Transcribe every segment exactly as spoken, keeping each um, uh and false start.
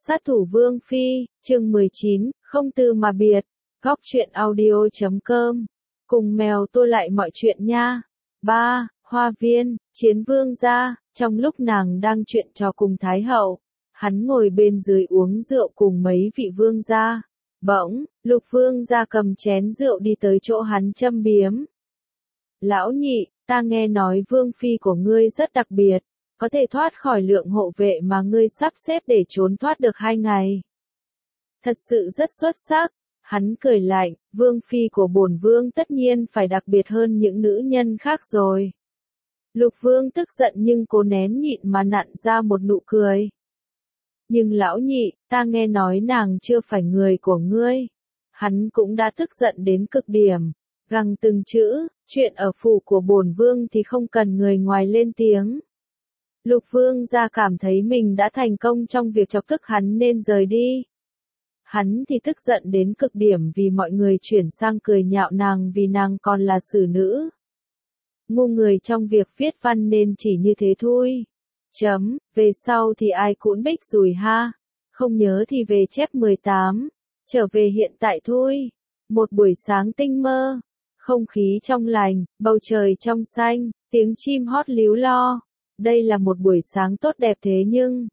Sát thủ Vương Phi, chương mười chín, không từ mà biệt, góc truyện audio chấm com, cùng mèo tua lại mọi chuyện nha. ba. Hoa viên, Chiến Vương gia, trong lúc nàng đang chuyện trò cùng Thái hậu, hắn ngồi bên dưới uống rượu cùng mấy vị vương gia. Bỗng, Lục Vương gia cầm chén rượu đi tới chỗ hắn châm biếm. Lão nhị, ta nghe nói Vương Phi của ngươi rất đặc biệt, có thể thoát khỏi lượng hộ vệ mà ngươi sắp xếp để trốn thoát được hai ngày. Thật sự rất xuất sắc. Hắn cười lạnh, Vương Phi của bổn Vương tất nhiên phải đặc biệt hơn những nữ nhân khác rồi. Lục Vương tức giận nhưng cố nén nhịn mà nặn ra một nụ cười. Nhưng lão nhị, ta nghe nói nàng chưa phải người của ngươi. Hắn cũng đã tức giận đến cực điểm, gằn từng chữ, chuyện ở phủ của bổn Vương thì không cần người ngoài lên tiếng. Lục Vương gia cảm thấy mình đã thành công trong việc chọc tức hắn nên rời đi. Hắn thì tức giận đến cực điểm vì mọi người chuyển sang cười nhạo nàng vì nàng còn là xử nữ. Ngu người trong việc viết văn nên chỉ như thế thôi. Chấm, về sau thì ai cũng bích rùi ha. Không nhớ thì về chép mười tám. Trở về hiện tại thôi. Một buổi sáng tinh mơ. Không khí trong lành, bầu trời trong xanh, tiếng chim hót líu lo. Đây là một buổi sáng tốt đẹp thế nhưng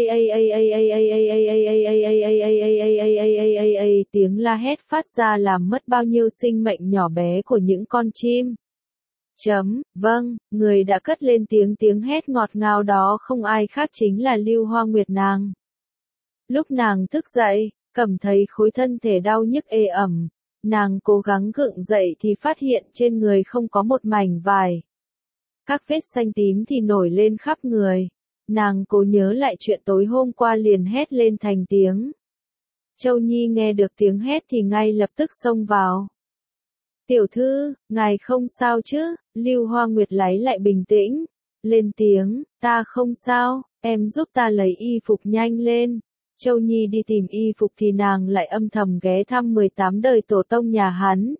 tiếng la hét phát ra làm mất bao nhiêu sinh mệnh nhỏ bé của những con chim. Chấm, vâng, người đã cất lên tiếng tiếng hét ngọt ngào đó không ai khác chính là Lưu Hoa Nguyệt nàng. Lúc nàng thức dậy, cảm thấy khối thân thể đau nhức ê ẩm, nàng cố gắng gượng dậy thì phát hiện trên người không có một mảnh vải. Các vết xanh tím thì nổi lên khắp người. Nàng cố nhớ lại chuyện tối hôm qua liền hét lên thành tiếng. Châu Nhi nghe được tiếng hét thì ngay lập tức xông vào. Tiểu thư, ngài không sao chứ? Lưu Hoa Nguyệt lấy lại bình tĩnh. Lên tiếng, ta không sao, em giúp ta lấy y phục nhanh lên. Châu Nhi đi tìm y phục thì nàng lại âm thầm ghé thăm mười tám đời tổ tông nhà hắn.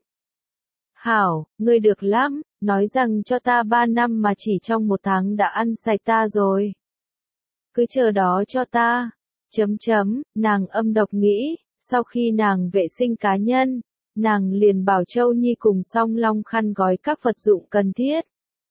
Hảo, ngươi được lắm, nói rằng cho ta ba năm mà chỉ trong một tháng đã ăn sạch ta rồi. Cứ chờ đó cho ta. Chấm chấm, nàng âm độc nghĩ, sau khi nàng vệ sinh cá nhân, nàng liền bảo Châu Nhi cùng Song Long khăn gói các vật dụng cần thiết.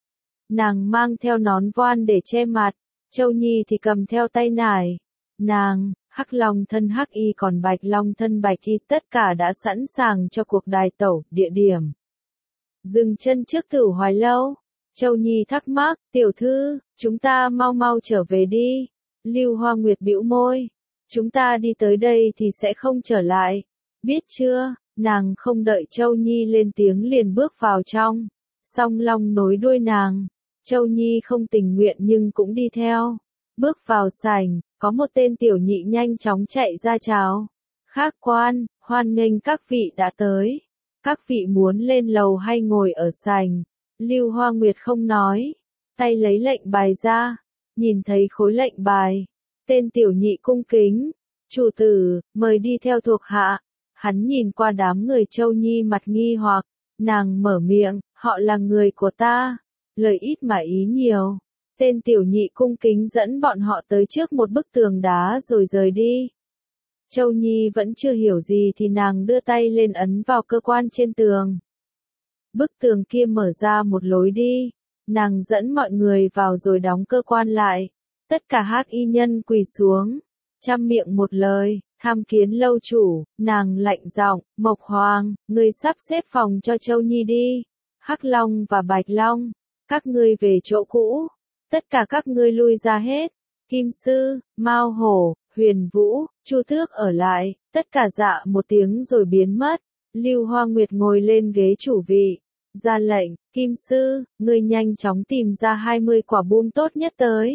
Nàng mang theo nón voan để che mặt, Châu Nhi thì cầm theo tay nải. Nàng, Hắc Long thân Hắc Y còn Bạch Long thân Bạch Y tất cả đã sẵn sàng cho cuộc đài tẩu, địa điểm. Dừng chân trước Tử Hoài lâu. Châu Nhi thắc mắc, tiểu thư, chúng ta mau mau trở về đi. Lưu Hoa Nguyệt bĩu môi. Chúng ta đi tới đây thì sẽ không trở lại. Biết chưa? Nàng không đợi Châu Nhi lên tiếng liền bước vào trong. Song Long nối đuôi nàng. Châu Nhi không tình nguyện nhưng cũng đi theo. Bước vào sảnh, có một tên tiểu nhị nhanh chóng chạy ra chào. Khác quan, hoan nghênh các vị đã tới. Các vị muốn lên lầu hay ngồi ở sảnh? Lưu Hoa Nguyệt không nói, tay lấy lệnh bài ra, nhìn thấy khối lệnh bài, tên tiểu nhị cung kính, chủ tử, mời đi theo thuộc hạ. Hắn nhìn qua đám người Châu Nhi mặt nghi hoặc, nàng mở miệng, họ là người của ta, lời ít mà ý nhiều. Tên tiểu nhị cung kính dẫn bọn họ tới trước một bức tường đá rồi rời đi. Châu Nhi vẫn chưa hiểu gì thì nàng đưa tay lên ấn vào cơ quan trên tường. Bức tường kia mở ra một lối đi, nàng dẫn mọi người vào rồi đóng cơ quan lại. Tất cả hắc y nhân quỳ xuống, chăm miệng một lời, tham kiến lâu chủ. Nàng lạnh giọng, Mộc Hoàng, ngươi sắp xếp phòng cho Châu Nhi đi. Hắc Long và Bạch Long, các ngươi về chỗ cũ, tất cả các ngươi lui ra hết. Kim Sư, Mao Hổ, Huyền Vũ, Chu Tước ở lại, tất cả dạ một tiếng rồi biến mất. Lưu Hoa Nguyệt ngồi lên ghế chủ vị, ra lệnh, Kim Sư, ngươi nhanh chóng tìm ra hai mươi quả bom tốt nhất tới.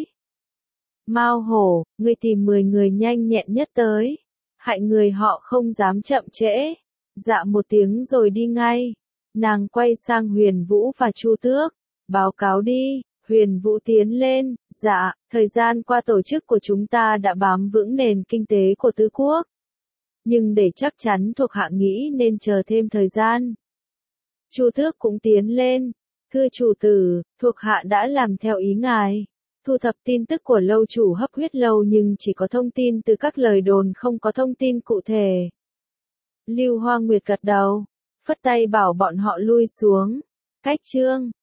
Mao Hổ, ngươi tìm mười người nhanh nhẹn nhất tới. Hại người họ không dám chậm trễ. Dạ một tiếng rồi đi ngay. Nàng quay sang Huyền Vũ và Chu Tước, báo cáo đi. Huyền Vũ tiến lên, dạ, thời gian qua tổ chức của chúng ta đã bám vững nền kinh tế của tứ quốc. Nhưng để chắc chắn thuộc hạ nghĩ nên chờ thêm thời gian. Chu Tước cũng tiến lên, thưa chủ tử, thuộc hạ đã làm theo ý ngài. thu thập tin tức của lâu chủ hấp huyết lâu nhưng chỉ có thông tin từ các lời đồn không có thông tin cụ thể. Lưu Hoa Nguyệt gật đầu, phất tay bảo bọn họ lui xuống. Cách chương